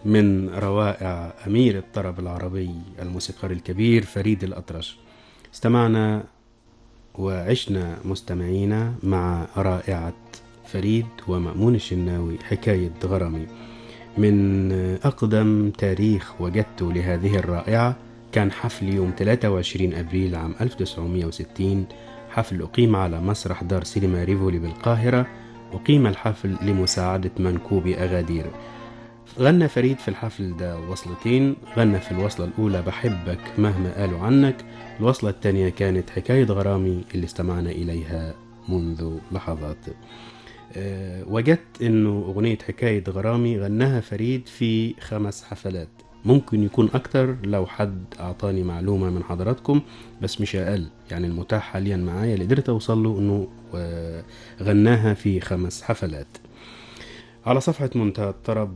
من روائع أمير الطرب العربي الموسيقار الكبير فريد الأطرش. استمعنا وعشنا مستمعين مع رائعة فريد ومأمون الشناوي حكاية غرامي. من أقدم تاريخ وجدته لهذه الرائعة كان حفل يوم 23 أبريل عام 1960، حفل أقيم على مسرح دار سينما ريفولي بالقاهرة. أقيم الحفل لمساعدة منكوب أغادير. غنى فريد في الحفل ده وصلتين. غنى في الوصلة الأولى بحبك مهما قالوا عنك، الوصلة الثانية كانت حكاية غرامي اللي استمعنا إليها منذ لحظات. وجدت انه اغنية حكاية غرامي غناها فريد في 5 حفلات، ممكن يكون اكتر لو حد اعطاني معلومة من حضراتكم، بس مش اقل. يعني المتاح حاليا معايا اللي قدرت اوصل له انه غناها في 5 حفلات. على صفحة منتهى الطرب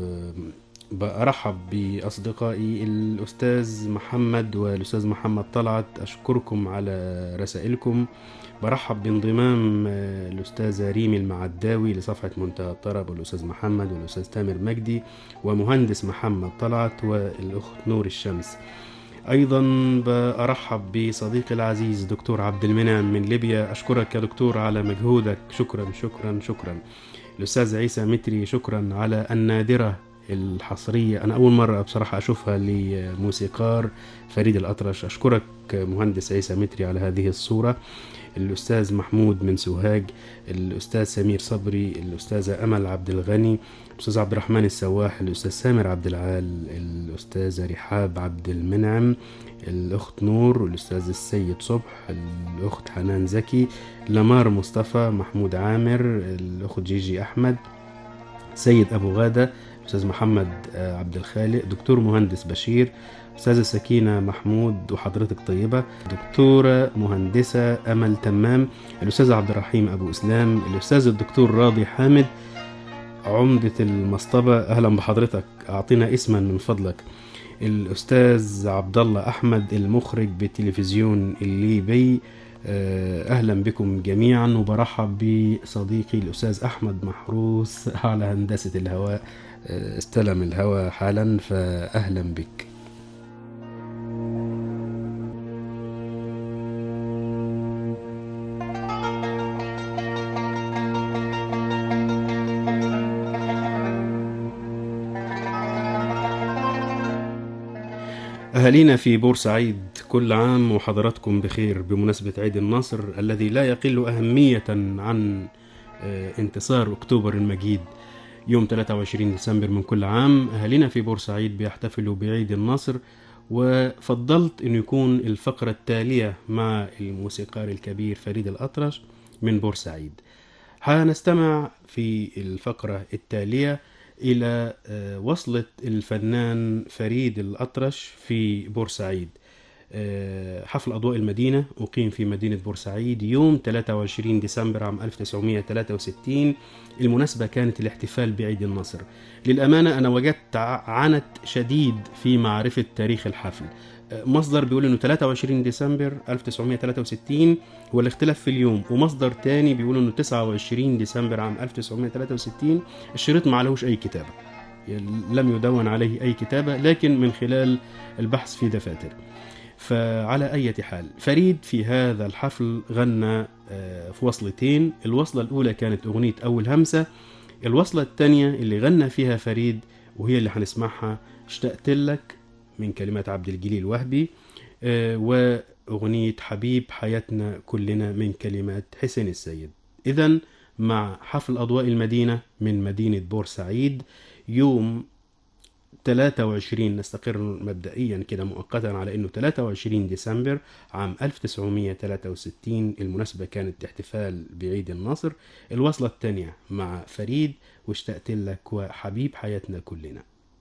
برحب بأصدقائي الأستاذ محمد والأستاذ محمد طلعت، أشكركم على رسائلكم. برحب بانضمام الأستاذة ريمي المعداوي لصفحة منتهى الطرب، والأستاذ محمد والأستاذ تامر مجدي ومهندس محمد طلعت والأخت نور الشمس. أيضا برحب بصديقي العزيز دكتور عبد المنعم من ليبيا، أشكرك يا دكتور على مجهودك، شكرا شكرا شكرا. الأستاذ عيسى متري، شكرا على النادرة الحصرية، أنا أول مرة بصراحة أشوفها لموسيقار فريد الأطرش، أشكرك مهندس عيسى متري على هذه الصورة. الأستاذ محمود من سوهاج، الأستاذ سمير صبري، الأستاذة أمل عبد الغني، الأستاذ عبد الرحمن السواح، الأستاذ سامر عبد العال، الأستاذة رحاب عبد المنعم، الأخت نور، الأستاذ السيد صبح، الأخت حنان زكي، لمار مصطفى، محمود عامر، الأخت جيجي أحمد، سيد أبو غادة، الأستاذ محمد عبد الخالق، دكتور مهندس بشير، أستاذة سكينة محمود وحضرتك طيبة، دكتورة مهندسة أمل تمام، الأستاذ عبد الرحيم أبو إسلام، الأستاذ الدكتور راضي حامد عمدة المصطبة، أهلا بحضرتك، أعطينا اسما من فضلك. الأستاذ عبد الله أحمد المخرج بالتلفزيون الليبي، أهلا بكم جميعا. وبرحب بصديقي الأستاذ أحمد محروس على هندسة الهواء، استلم الهواء حالا، فأهلا بك. أهالينا في بورسعيد، كل عام وحضراتكم بخير بمناسبة عيد الناصر الذي لا يقل أهمية عن انتصار أكتوبر المجيد يوم 23 ديسمبر من كل عام. أهالينا في بورسعيد بيحتفلوا بعيد الناصر، وفضلت أن يكون الفقرة التالية مع الموسيقار الكبير فريد الأطرش من بورسعيد. هنستمع في الفقرة التالية إلى وصلة الفنان فريد الأطرش في بورسعيد. حفل أضواء المدينة أقيم في مدينة بورسعيد يوم 23 ديسمبر عام 1963. المناسبة كانت الاحتفال بعيد النصر. للأمانة أنا وجدت عنت شديد في معرفة تاريخ الحفل. مصدر بيقول انه 23 ديسمبر 1963 هو الاختلاف في اليوم، ومصدر تاني بيقول انه 29 ديسمبر عام 1963. الشريط ما عليهوش اي كتابة، لم يدون عليه اي كتابة، لكن من خلال البحث في دفاتر. فعلى اي حال، فريد في هذا الحفل غنى في وصلتين. الوصلة الاولى كانت اغنية اول همسة، الوصلة الثانية اللي غنى فيها فريد وهي اللي هنسمعها اشتقت لك من كلمات عبد الجليل وهبي، وأغنية حبيب حياتنا كلنا من كلمات حسين السيد. إذن مع حفل أضواء المدينة من مدينة بورسعيد يوم 23، نستقر مبدئيا كده مؤقتا على أنه 23 ديسمبر عام 1963. المناسبة كانت احتفال بعيد النصر. الوصلة الثانية مع فريد واشتقت لك وحبيب حياتنا كلنا.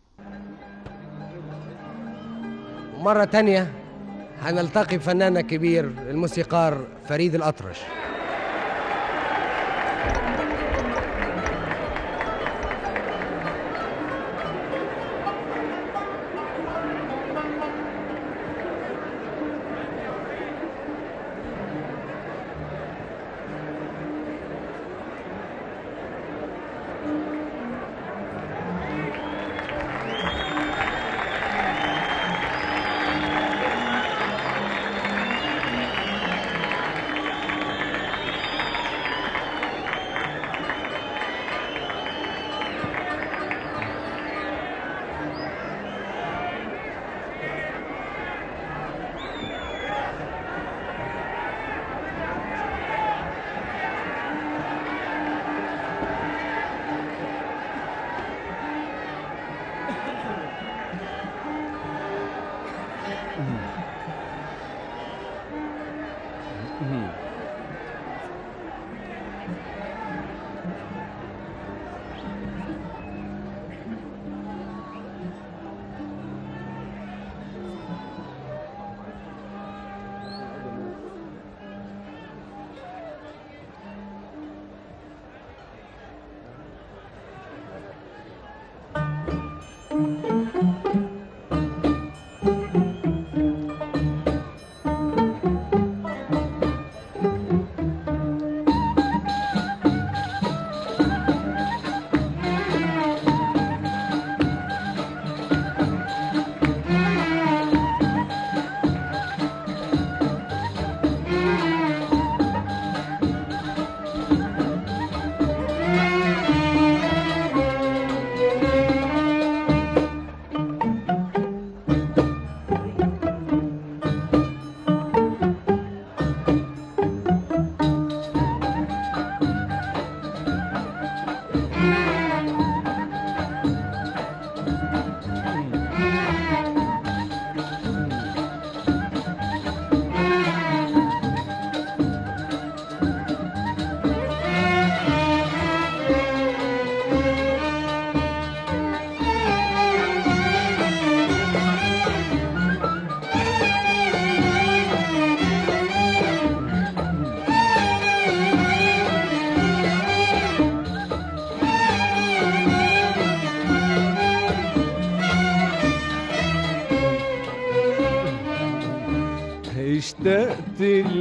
مرة تانية هنلتقي بفناننا الكبير الموسيقار فريد الأطرش. اشتقت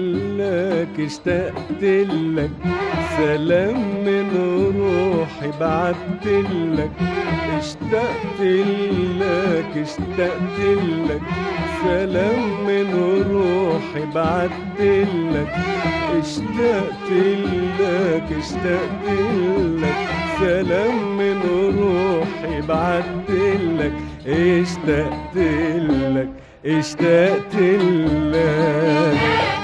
لك اشتقت لك سلام من روحي بعت لك اشتقت لك اشتقت لك سلام من روحي بعت لك اشتقت لك اشتقت لك سلام من روحي بعت لك اشتقت لك اشتقت لك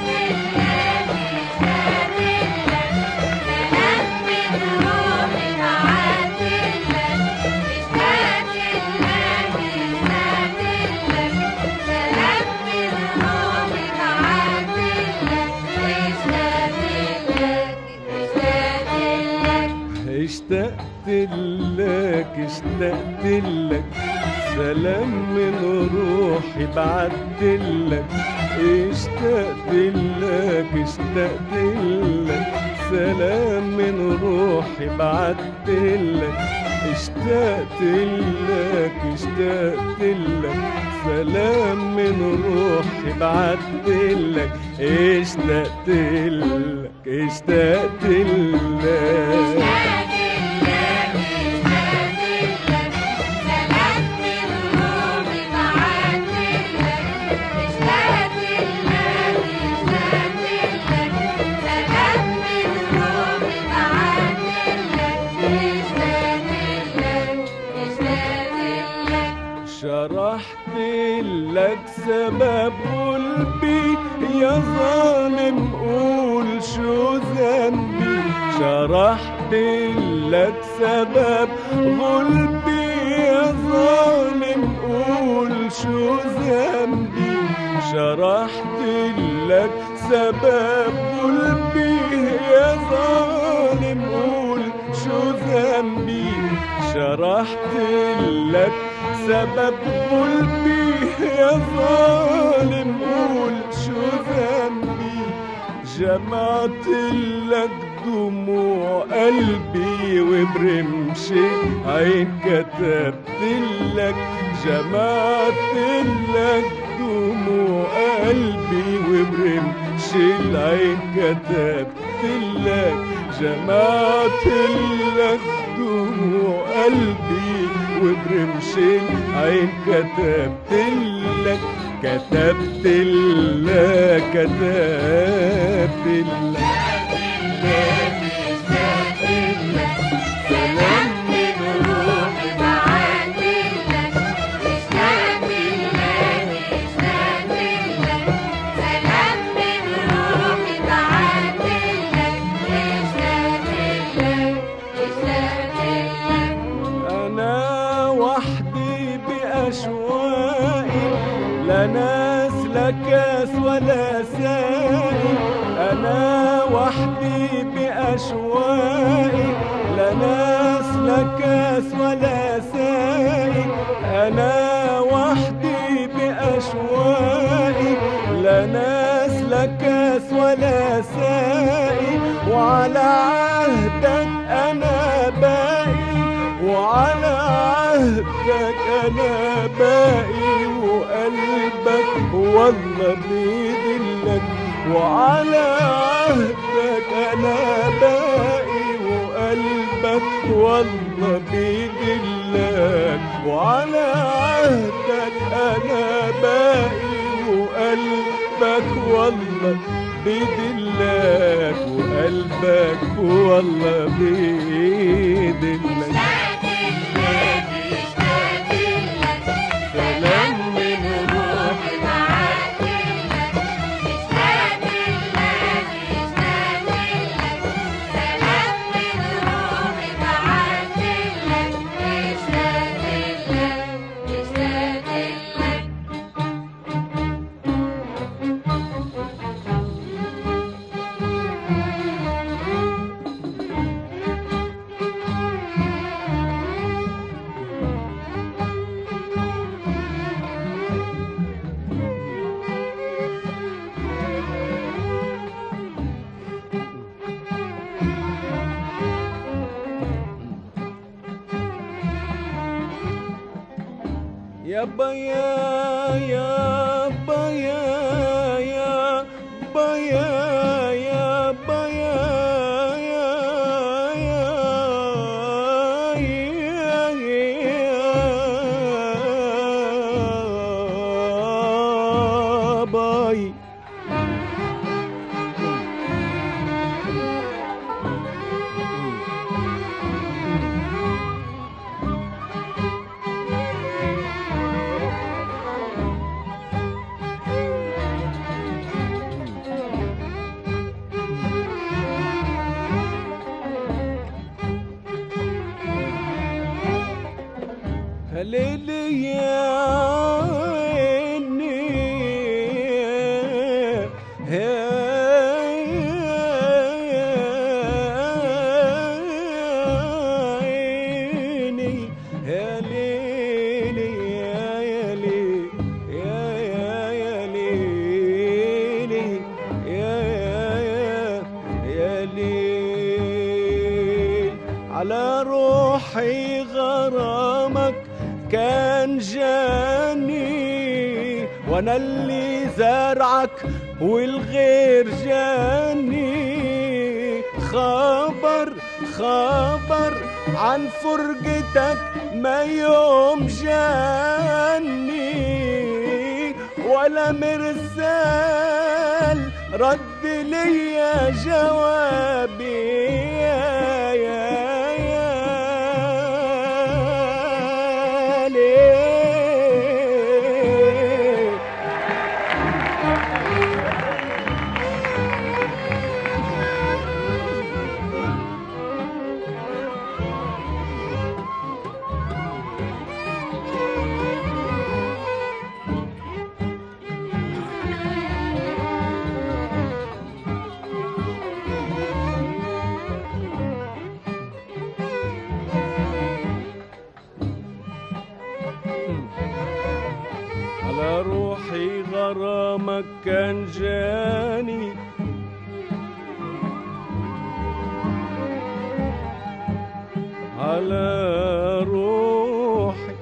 اشتقت لك اشتقت لك سلام من روحي بعت لك اشتقت لك اشتقت لك سلام من روحي بعت لك اشتقت لك اشتقت لك سلام من روحي بعت لك اشتقت لك اشتقت لك شرحت لك سبب قلبي يا ظالم قول شو ذنبي شرحت لك سبب قلبي يا ظالم قول شو ذنبي شرحت لك سبب قلبي يا ظالم قول شو ذنبي شرحت لك سبب قلبي يا ظالم قول شو ذنبي جمعت لك دموع قلبي وبرمش عين كتبت لك جمعت لك دموع قلبي وبرمش العين كتبت لك جمعت لك دموع قلبي وبرمش العين كتبت لك كتبت لك كتبت لك سلام من روحي بعت لك اشتقت لك سلام من روحي بعت لك اشتقت لك أنا وحدي بأشواقي لا ناس لا كاس ولا سائل، أنا وحدي بأشواقي، لا ناس لا كاس ولا سائل، أنا وحدي بأشواقي، لا ناس لا كاس ولا سائل، وعلى عهدك أنا باقي، وعلى عهدك أنا باقي، وقلبك والله بيدلك، وعلى عهدك أنا باقي، وقلبك والله بيدلك، وعلى عهدك أنا باقي، وقلبك والله بيدلك، وقلبك والله بيدلك. سلام من روحي يا بيا يا بيا يا بيا يا بيا يا باي. ليلي يا عيني يا عيني يا ليلي يا ليلي يا ليلي يا ليل، على روحي غرامك كان جاني، وانا اللي زرعك والغير جاني، خبر عن فرقتك ما يوم جاني، ولا مرسال رد لي جوابي يا على روحي غرامك كان جاني، على روحي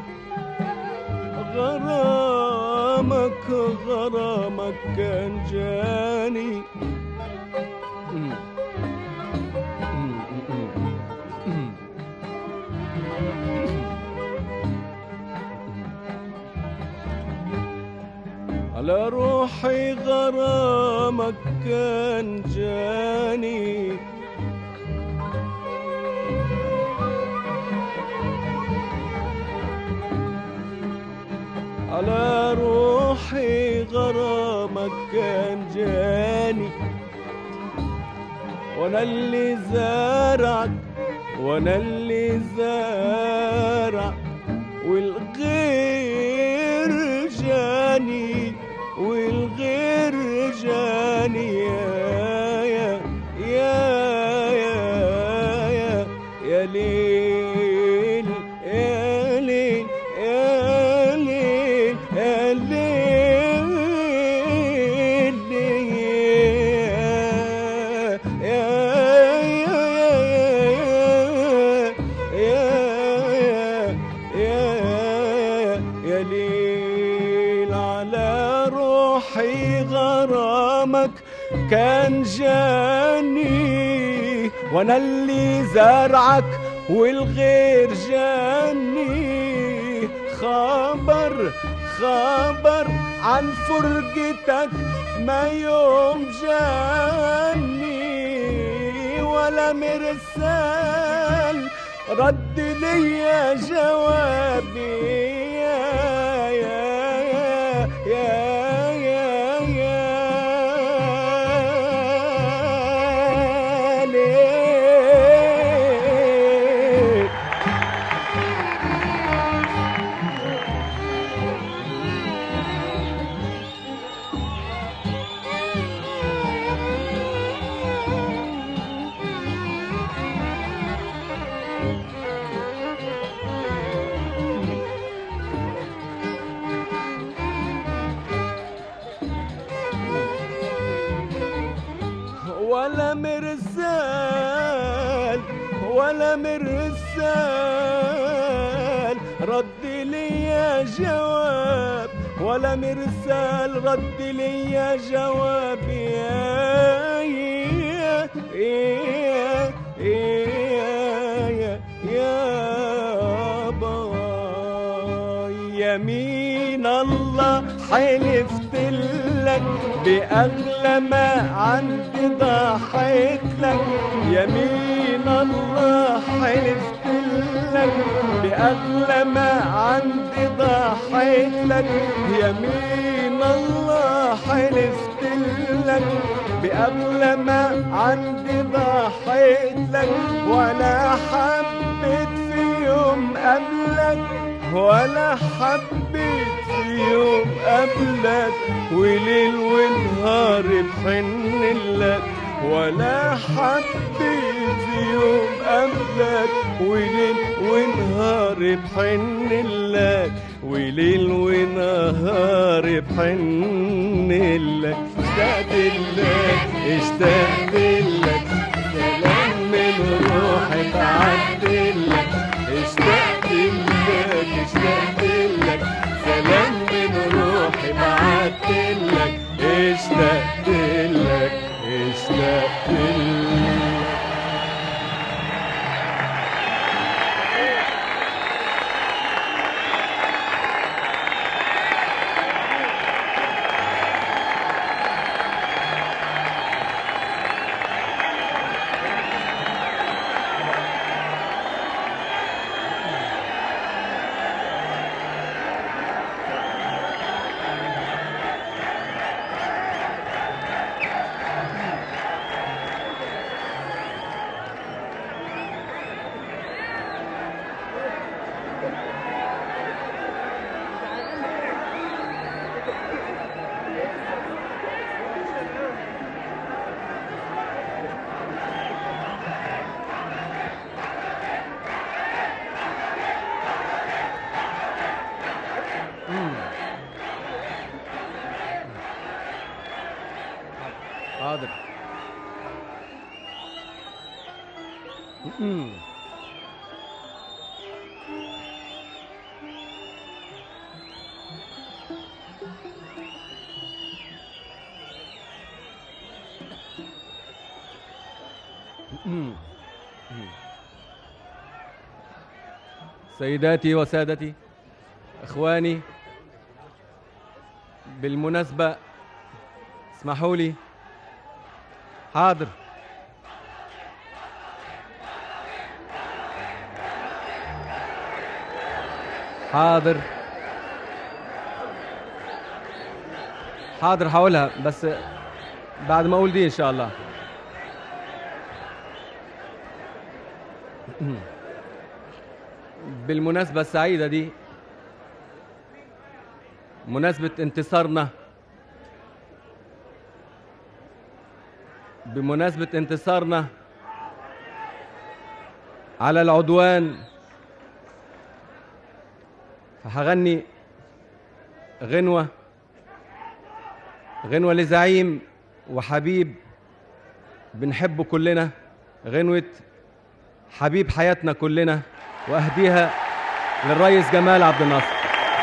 غرامك كان جاني، على روحي غرامك كان جاني، على روحي غرامك كان جاني، وانا اللي زارعك وانا اللي زارع والغير جاني، والغير جاني يا ليل يا ليل يا ليل يا ليل على روحي غرامك كان جاني وانا اللي زرعك والغير جاني خبر عن فرقتك ما يوم جاني ولا مرسال رد لي جوابي ولا مرسال رد لي جواب ولا مرسال رد لي جواب يا باي يمين الله حلفت لك بأغلى ما عندي ضحيت لك يمين الله حلفت لك بأغلى ما عندي ضحيت لك يمين الله حلفت لك بأغلى ما عندي ضحيت لك ولا حبيت في يوم قبلك ولا حبيت في يوم قبلك وليل ونهار بحن لك ولا حبيت في يوم قبلك وليل ونهار بحن لك وليل ونهار بحن لك اشتقت لك سلام من روحي بعدلك اشتقت لك سلام من روحي بعدلك اشتقت لك حاضر. سيداتي وسادتي اخواني، بالمناسبة اسمحوا لي. حاضر. حاضر حاضر هقولها بس بعد ما اقول دي ان شاء الله. بالمناسبة السعيدة دي، مناسبة انتصارنا بمناسبة انتصارنا على العدوان، فهغني غنوة لزعيم وحبيب بنحبه كلنا، غنوة حبيب حياتنا كلنا، وأهديها للرئيس جمال عبد الناصر.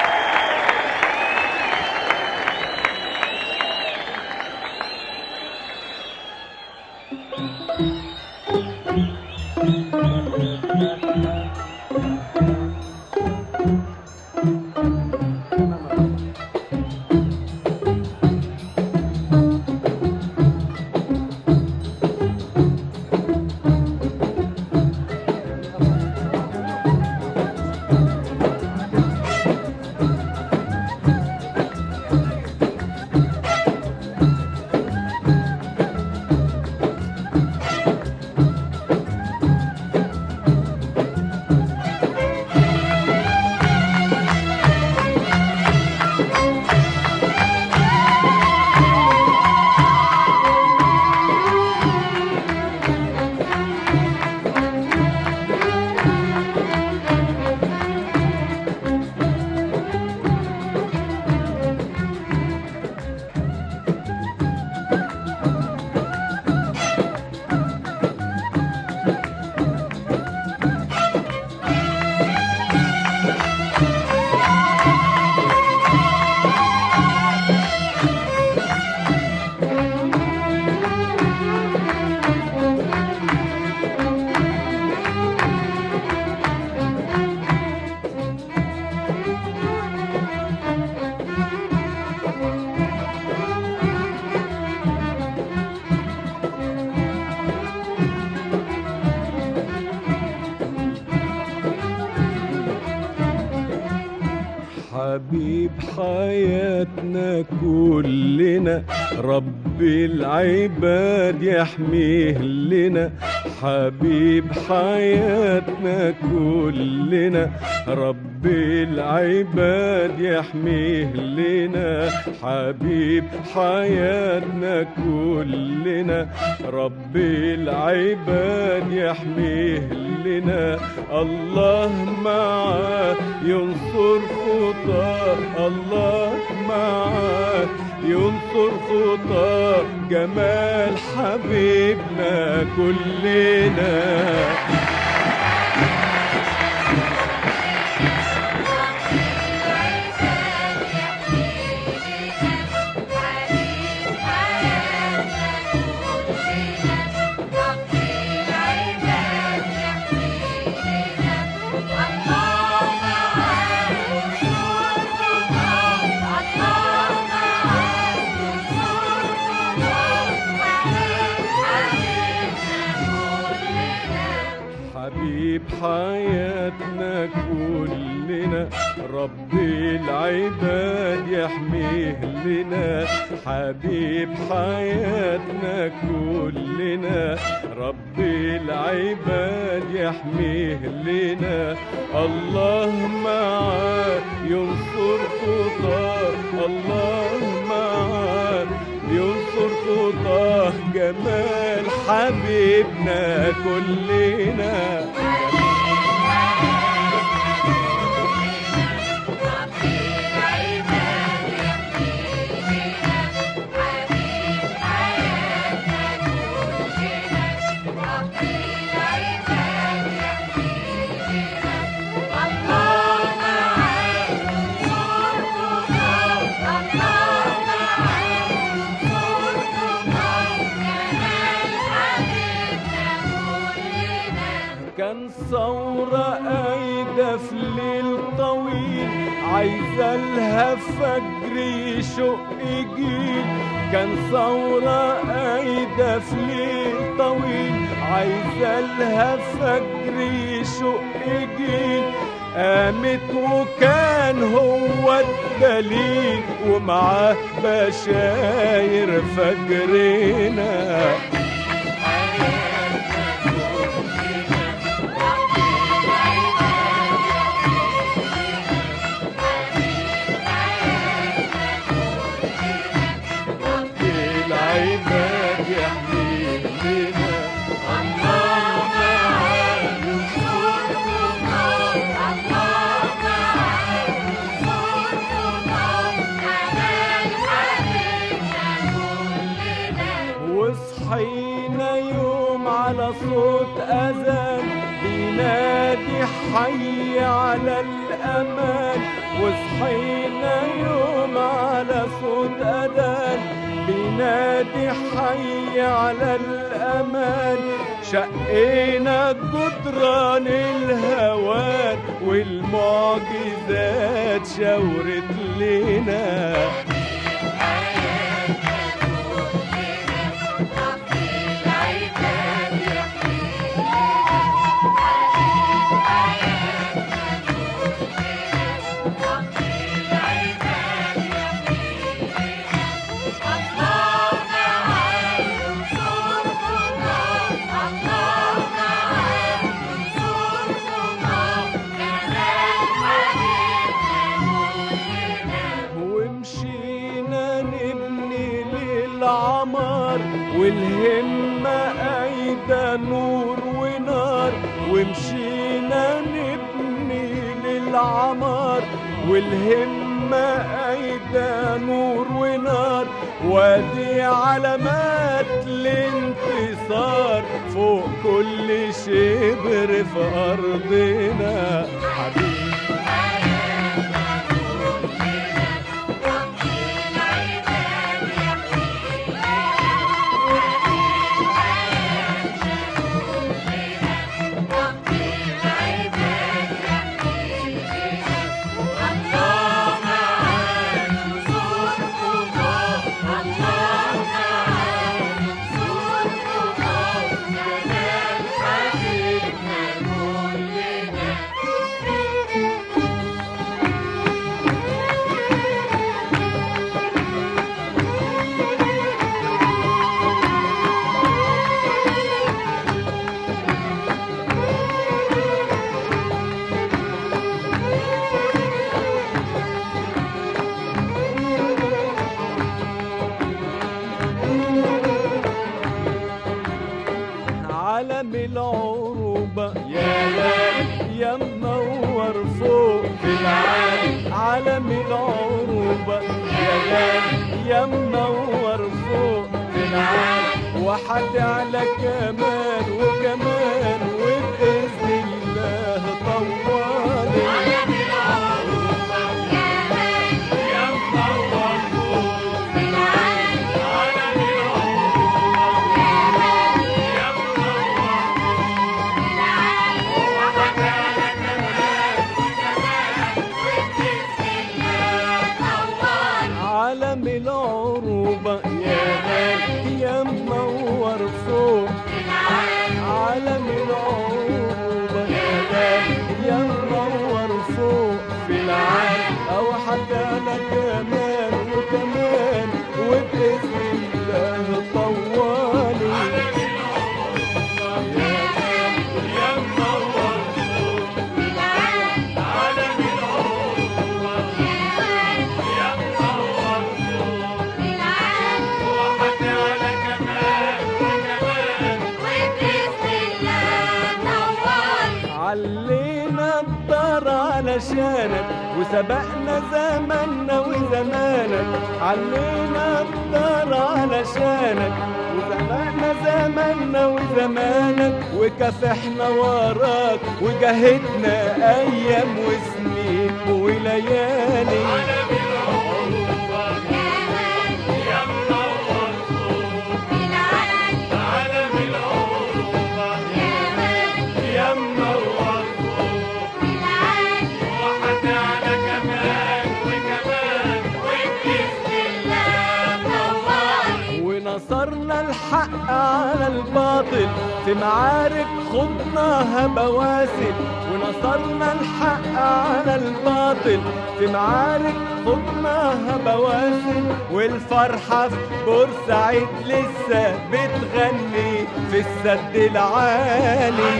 حبيب حياتنا كلنا، رب العباد يحميه لنا. حبيب حياتنا كلنا، رب العباد يحميه لنا. حبيب حياتنا كلنا، رب العباد يحميه لنا. الله معاه ينصر خطاه، الله معاه ينصر خطاه، جمال حبيبنا كلنا. حبيب حياتنا كلنا، رب العباد يحميه لنا. حبيب حياتنا كلنا، رب العباد يحميه لنا. الله معاه ينصر خطاه، الله معاه ينصر خطاه، جمال حبيبنا كلنا. كان ثورة قايدة في ليل طويل، عايزة لها فجر يشق جيل. كان ثورة قايدة في ليل طويل، عايزة لها فجر يشق جيل. قامت وكان هو الدليل، ومعاه بشاير فجرنا. العباد يحميه صوت أذان بينادي حي على الأمان، وصحينا يوم على صوت أذان بينادي حي على الأمان. شقينا جدران الهوان والمعجزات شاورت لنا. والهمة قايدة نور ونار، ومشينا نبني للعمار. والهمة قايدة نور ونار، وادي علامات الانتصار فوق كل شبر في أرضنا. حبيبي علم العروبة يا منور فوق في العالم. علم العروبة يا منور فوق في العالم. وحد على كمان وكمان وبإذن الله طوالي. علم العروبة يا منور فوق في العالم. علم العروبة يا منور فوق في العالم. وحد على كمان وكمان وبإذن الله طوالي. علم العروبة يا منور فوق في العالم. علم العروبة يا منور فوق في العالم. أو حتى لك كمان وكمان وبإذن الله طوالي. علم العروبة يا منور فوق في العالم. علم العروبة يا منور فوق في العالم. وحتى لك كمان وكمان وبإذن الله طوالي. علينا الدار علشانك وسبقنا زماننا وزمانك. علينا الدار علشانك وسبقنا زماننا وزمانك. وكافحنا وراك وجاهدنا أيام وسنين وليالي. علم العروبة يا منور فوق في العالم. علم العروبة يا منور فوق في العالم. وحتى على كمان وكمان وبإذن الله طوالي. ونصرنا الحق على الباطل في معارك خضناها بواسل. ونصرنا الحق على الباطل في معارك خضناها بواسل. والفرحة في بورسعيد لسه بتغني في السد العالي.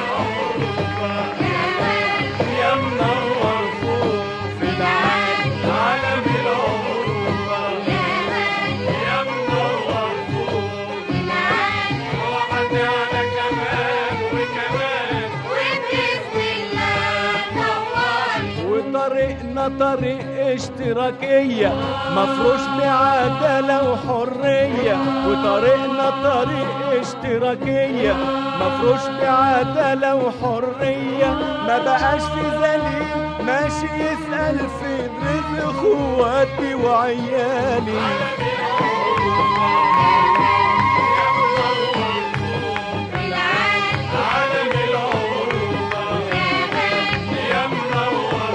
يا منور فوق في العالم. علم العروبة يا منور فوق في العالم. وحتى على كمان وكمان وبإذن الله طوالي. وطريقنا طريق اشتراكية مفروش بعدالة وحرية، وطريقنا طريق اشتراكية مفروش بعدالة وحرية. ما بقاش في ذليل ماشي يسأل في رزق اخواتي وعيالي. عالم العروبة يا منور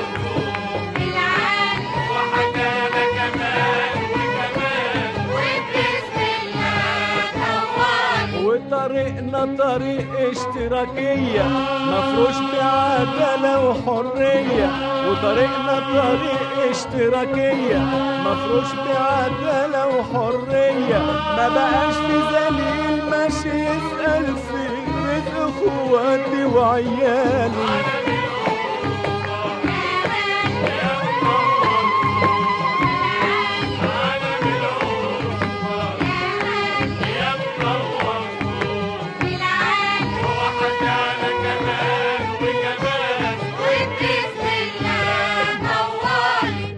وحكانا كمان وكمان وبإذن الله طوالي وطريقنا طريق اشتراكية مفروش بعدالة وحرية، وطريقنا طريق اشتراكية مفروش بعدالة وحرية. ما بقاش في ذليل ماشي يسأل في رزق اخواتي وعيالي. وحكانا كمان وكمان وبإذن الله طوالي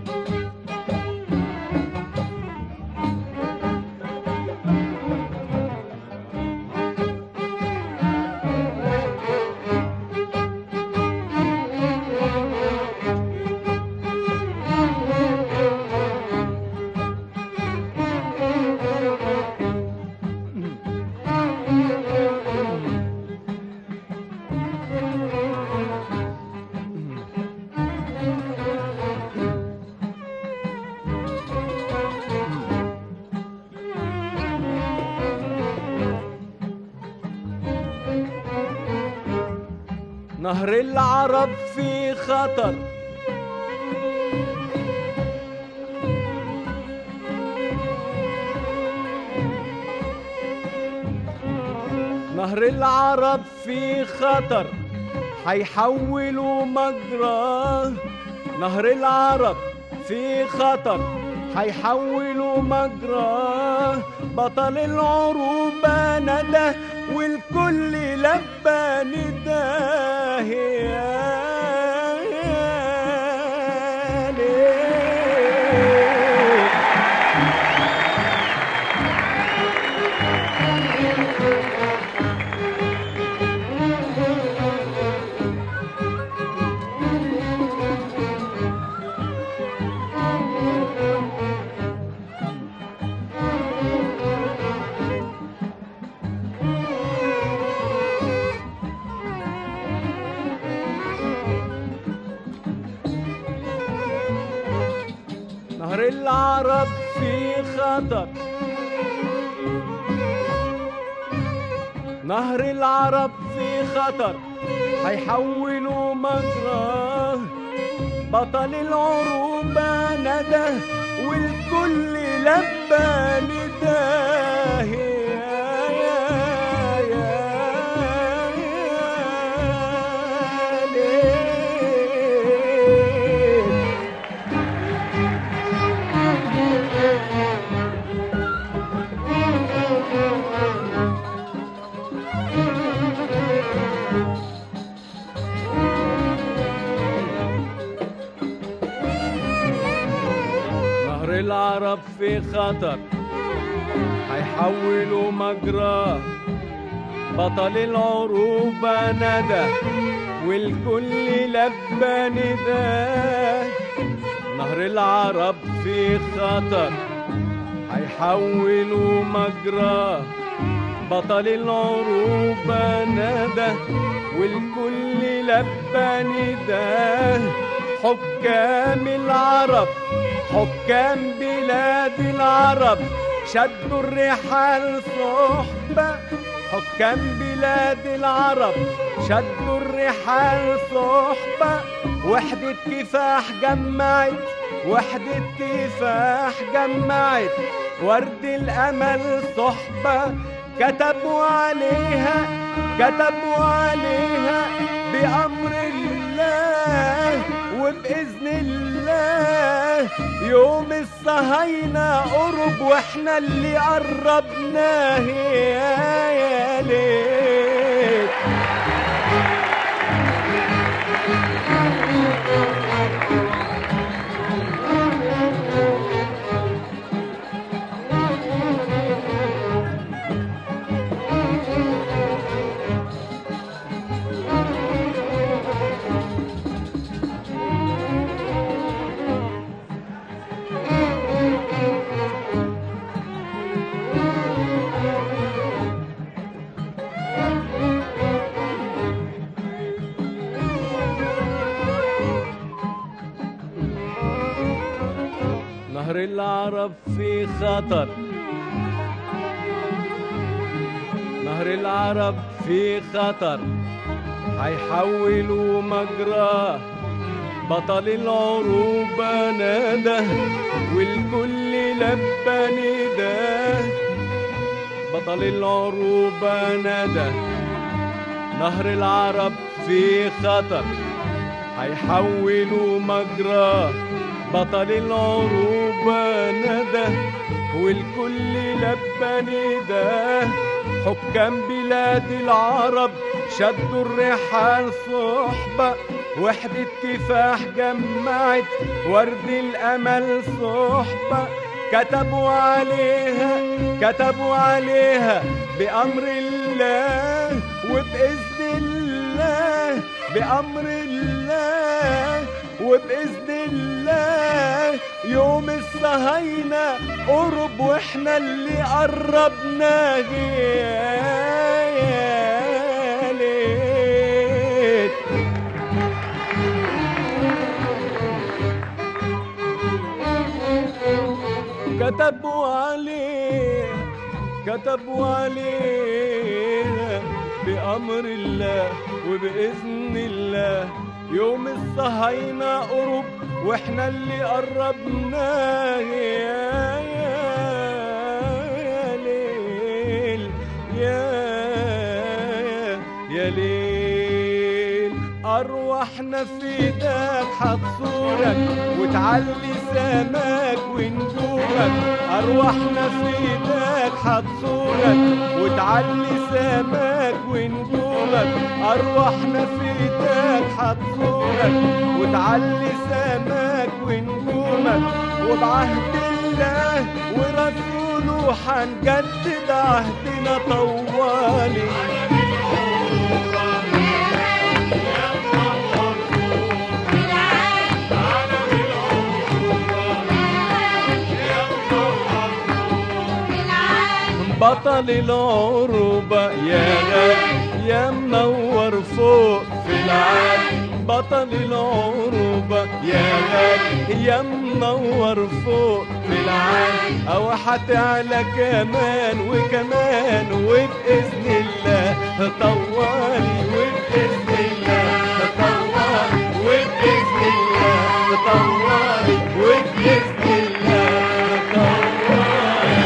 نهر العرب في خطر، نهر العرب في خطر حيحولوا مجراه. نهر العرب في خطر حيحولوا مجراه. بطل العروبة ندى والكل لبى نداه يا ليل. نهر العرب في خطر، نهر العرب في خطر حيحولوا مجراه. بطل العروبة ندى والكل لبى نداه يا ليل. نهر العرب في خطر حيحولوا مجراه. بطل العروبة ندى والكل لبى نداه. نهر العرب في خطر حيحولوا مجراه. بطل العروبة ندى والكل لبى نداه. حكام العرب حكام بلاد العرب شدوا الرحال صحبة. حكام بلاد العرب شدوا الرحال صحبة. وحدة كفاح جمعت، وحدة كفاح جمعت. ورد الأمل صحبة كتبوا عليها، كتبوا عليها بأمر الله وبإذن الله. يوم الصهاينة قرب واحنا اللي قربناه يا ليل. نهر العرب في خطر، نهر العرب في خطر، هيحولوا مجراه، بطل العروبة نادى والكل لبى نداه، بطل العروبة نادى. نهر العرب في خطر، هيحولوا مجراه، بطل العروبة ندى والكل لبى نداه. حكام بلاد العرب شدوا الرحال صحبة، وحدة كفاح جمعت ورد الأمل صحبة. كتبوا عليها كتبوا عليها بأمر الله وبإذن الله، بأمر الله وبإذن الله. يوم الصهاينة قرب واحنا اللي قربنا ليل. كتبوا عليه كتبوا عليه بأمر الله وبإذن الله. يوم الصهاينة قرب واحنا اللي قربنا يا ليل يا ليل. أرواحنا في ايدك هتصورك وتعلي سماك ونجومك. أرواحنا في ايدك هتصورك وتعلي سماك ونجومك. أرواحنا في ايدك هتصورك وتعلي سماك ونجومك. وبعهد الله ورسوله حنجدد عهدنا طوالي. بطل العروبة يا غالي يا منور فوق في العالي. بطل العروبة يا غالي يا منور فوق في العالي. أو هتعلى كمان وكمان وبإذن الله طوالي. وبإذن الله طوالي. وبإذن الله طوالي. وبإذن الله طوالي.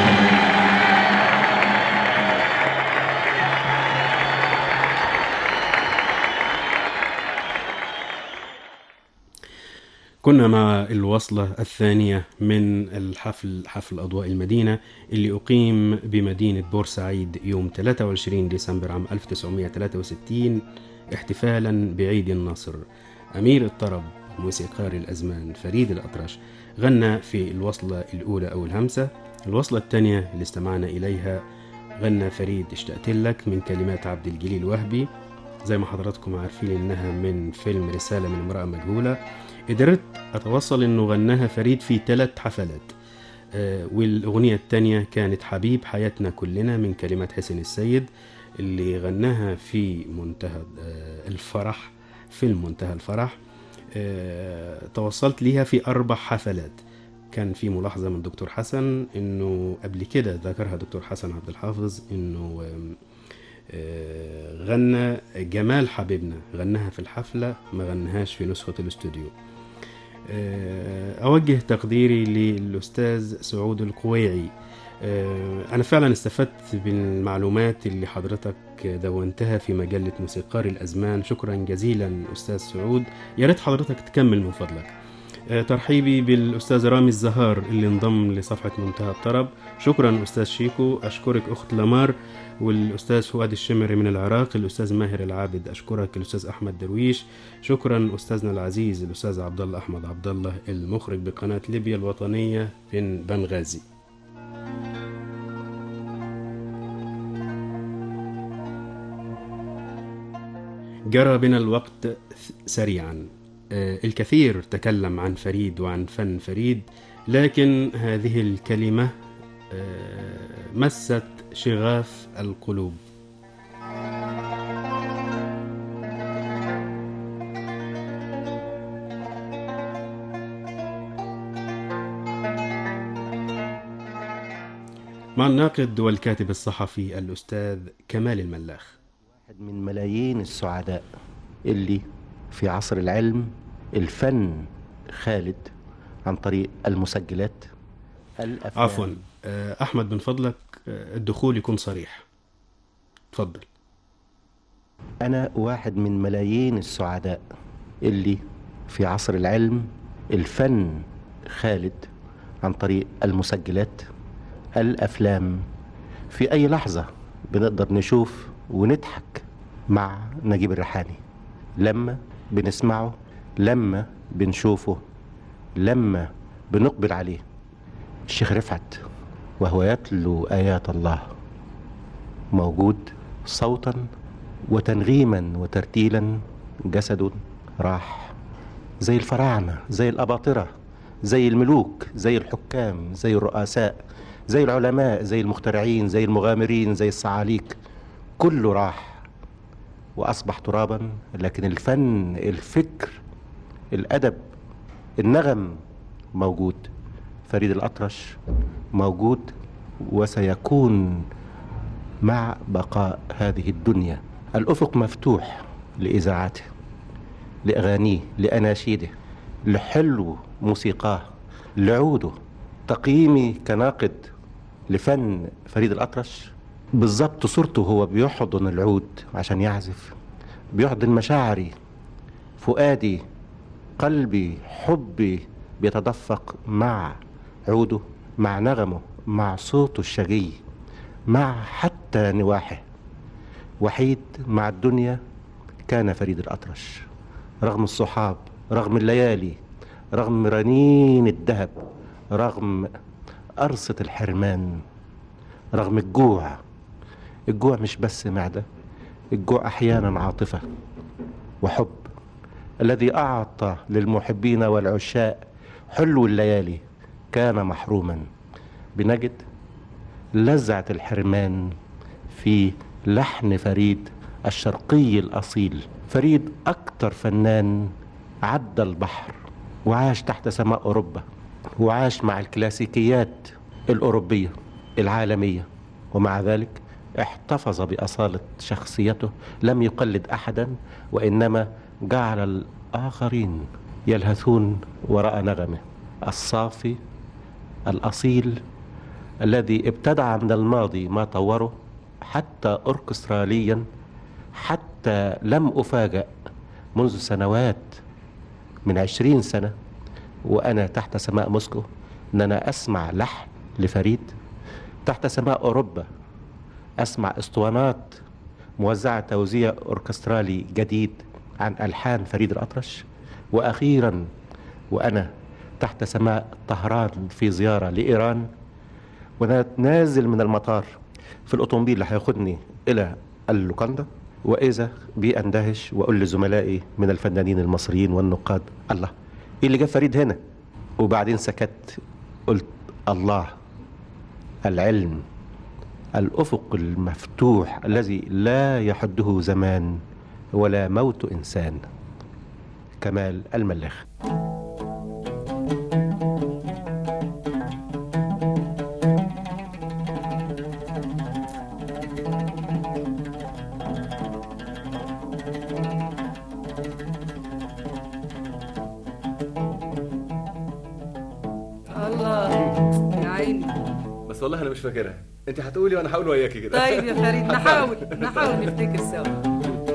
كنا مع الوصلة الثانية من الحفل، حفل أضواء المدينة اللي أقيم بمدينة بورسعيد يوم 23 ديسمبر عام 1963 احتفالا بعيد النصر. أمير الطرب موسيقار الأزمان فريد الأطرش غنى في الوصلة الأولى أو الهمسة. الوصلة الثانية اللي استمعنا إليها غنى فريد اشتقت لك من كلمات عبد الجليل وهبي. زي ما حضراتكم عارفين إنها من فيلم رسالة من امرأة مجهولة. قدرت أتوصل إنه غناها فريد في 3 حفلات. والأغنية الثانية كانت حبيب حياتنا كلنا من كلمات حسين السيد اللي غناها في منتهى الفرح، فيلم منتهى الفرح. توصلت ليها في 4 حفلات. كان في ملاحظة من دكتور حسن إنه قبل كده ذكرها دكتور حسن عبد الحافظ إنه غنى جمال حبيبنا، غناها في الحفلة ما غناهاش في نسخة الاستوديو. أوجه تقديري للأستاذ سعود القويعي. أنا فعلا استفدت بالمعلومات اللي حضرتك دونتها في مجلة موسيقار الأزمان. شكرا جزيلا أستاذ سعود، يا ريت حضرتك تكمل من فضلك. ترحيبي بالأستاذ رامي الزهار اللي انضم لصفحة منتهى الطرب. شكرا أستاذ شيكو. أشكرك أخت لمار والأستاذ فؤاد الشمري من العراق. الأستاذ ماهر العابد أشكرك. الأستاذ أحمد درويش شكرا. أستاذنا العزيز الأستاذ عبد الله أحمد عبد الله المخرج بقناة ليبيا الوطنية من بنغازي. جرى بنا الوقت سريعا. الكثير تكلم عن فريد وعن فن فريد، لكن هذه الكلمة مست شغاف القلوب. مع الناقد والكاتب الصحفي الأستاذ كمال الملاخ. واحد من ملايين السعداء اللي في عصر العلم الفن خالد عن طريق المسجلات الأفلام. عفوا أحمد، من فضلك الدخول يكون صريح. تفضل. أنا واحد من ملايين السعداء اللي في عصر العلم الفن خالد عن طريق المسجلات الأفلام. في أي لحظة بنقدر نشوف ونضحك مع نجيب الريحاني لما بنسمعه، لما بنشوفه، لما بنقبل عليه. الشيخ رفعت وهو يتلو آيات الله موجود صوتا وتنغيما وترتيلا. جسد راح زي الفراعنة، زي الأباطرة، زي الملوك، زي الحكام، زي الرؤساء، زي العلماء، زي المخترعين، زي المغامرين، زي الصعاليك. كله راح وأصبح ترابا. لكن الفن، الفكر، الأدب، النغم موجود. فريد الأطرش موجود وسيكون مع بقاء هذه الدنيا. الأفق مفتوح لإذاعاته، لأغانيه، لأناشيده، لحلو موسيقاه، لعوده. تقييمي كناقد لفن فريد الأطرش بالضبط صورته هو بيحضن العود عشان يعزف، بيحضن مشاعري، فؤادي، قلبي، حبي بيتدفق مع عوده، مع نغمه، مع صوته الشجي، مع حتى نواحه. وحيد مع الدنيا كان فريد الأطرش، رغم الصحاب، رغم الليالي، رغم رنين الذهب، رغم قرصة الحرمان، رغم الجوع. الجوع مش بس معدة، الجوع أحيانا عاطفة وحب. الذي أعطى للمحبين والعشاء حلو الليالي كان محروما. بنجد لذعة الحرمان في لحن فريد الشرقي الأصيل. فريد أكتر فنان عدى البحر وعاش تحت سماء أوروبا، وعاش مع الكلاسيكيات الأوروبية العالمية، ومع ذلك احتفظ بأصالة شخصيته. لم يقلد أحدا، وإنما جعل الآخرين يلهثون وراء نغمه الصافي الأصيل، الذي ابتدع من الماضي ما طوره حتى أوركستراليا. حتى لم أفاجأ منذ سنوات، من 20 سنة وأنا تحت سماء موسكو، أن أنا أسمع لحن لفريد. تحت سماء أوروبا أسمع اسطوانات موزعة توزيع أوركسترالي جديد عن ألحان فريد الأطرش. وأخيرا وأنا تحت سماء طهران في زيارة لإيران، وأنا نازل من المطار في الأوتومبيل اللي هياخدني إلى اللوكاندا، وإذا بي أندهش وأقول لزملائي من الفنانين المصريين والنقاد: الله، إيه اللي جاب فريد هنا؟ وبعدين سكت، قلت: الله، العلم، الأفق المفتوح الذي لا يحده زمان ولا موت إنسان. كمال الملاخ. الله يا عيني. بس والله انا مش فاكرها، انت هتقولي وانا هقول وياكي كده. طيب يا فريد، نحاول نفتكر سوا.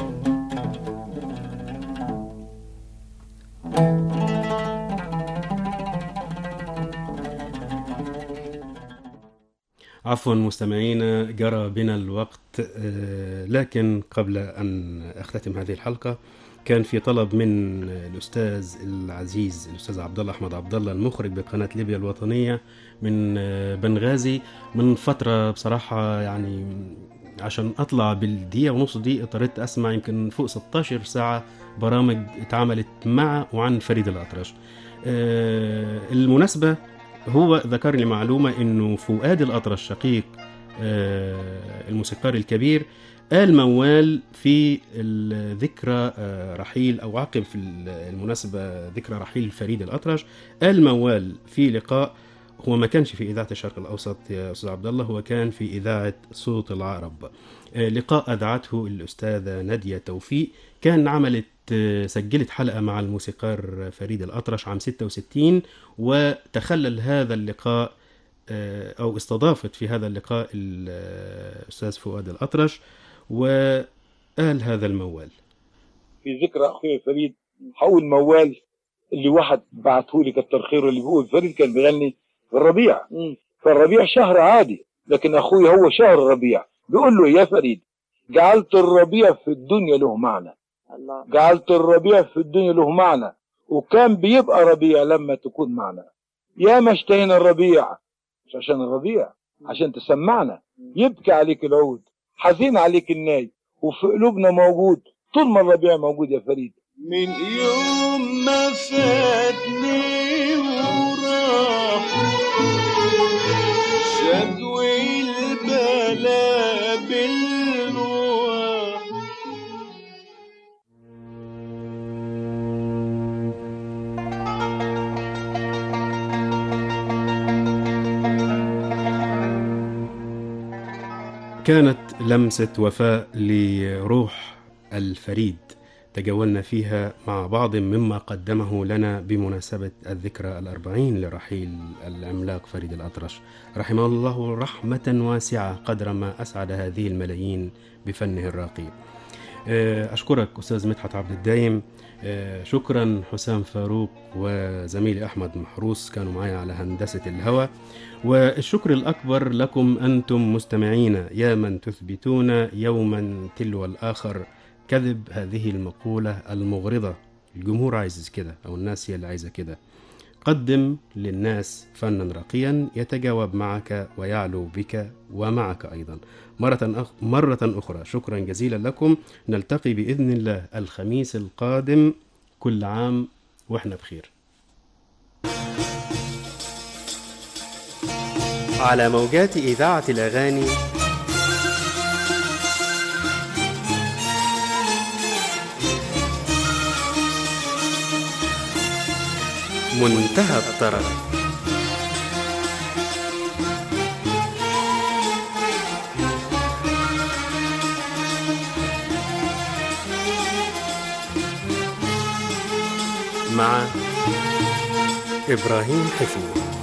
عفوا مستمعينا، جرى بنا الوقت، لكن قبل أن أختتم هذه الحلقة كان في طلب من الأستاذ العزيز الأستاذ عبد الله أحمد عبد الله، المخرج بقناة ليبيا الوطنية من بنغازي، من فترة بصراحة يعني عشان أطلع بالدقيقة ونص دي اضطريت أسمع يمكن فوق 16 ساعة برامج اتعملت مع وعن فريد الأطرش. المناسبة هو ذكر لي معلومة إنه فؤاد الأطرش شقيق الموسيقار الكبير قال موال في الذكرى رحيل أو عقب في المناسبة ذكرى رحيل فريد الأطرش، قال موال في لقاء: هو ما كانش في إذاعة الشرق الأوسط يا أستاذ عبد الله، هو كان في إذاعة صوت العقرب. لقاء أذعته الأستاذة نادية توفيق، كان عملت سجلت حلقة مع الموسيقار فريد الأطرش عام 66، وتخلل هذا اللقاء أو استضافت في هذا اللقاء الأستاذ فؤاد الأطرش وقال هذا الموال. في ذكرى أخوي فريد حول موال اللي واحد بعته لي كتر خيره، اللي بيقول فريد كان بيغني في الربيع، فالربيع شهر عادي، لكن أخوي هو شهر الربيع. بيقول له يا فريد جعلت الربيع في الدنيا له معنى، جعلت الربيع في الدنيا له معنى، وكان بيبقى ربيع لما تكون معنا. يا ما اشتهينا الربيع، مش عشان الربيع، عشان تسمعنا. يبكي عليك العود، حزين عليك الناي، وفي قلوبنا موجود طول ما الربيع موجود يا فريد. من يوم ما فاتني وراح شدوي البلا بالنواح. كانت لمسة وفاء لروح الفريد تجولنا فيها مع بعض مما قدمه لنا بمناسبة الذكرى 40 لرحيل العملاق فريد الأطرش رحمه الله رحمة واسعة، قدر ما أسعد هذه الملايين بفنه الراقي. أشكرك أستاذ مدحت عبد الدايم، شكرا حسام فاروق وزميلي أحمد محروس كانوا معي على هندسة الهوى، والشكر الأكبر لكم أنتم مستمعين يا من تثبتون يوما تلو الآخر كذب هذه المقولة المغرضة. الجمهور عايز كده، أو الناس هي اللي عايزة كده. قدم للناس فنا راقيا يتجاوب معك ويعلو بك ومعك أيضا. مرة أخرى شكرا جزيلا لكم، نلتقي بإذن الله الخميس القادم، كل عام وإحنا بخير. على موجات إذاعة الأغاني منتهى الطرب. مع إبراهيم حفني.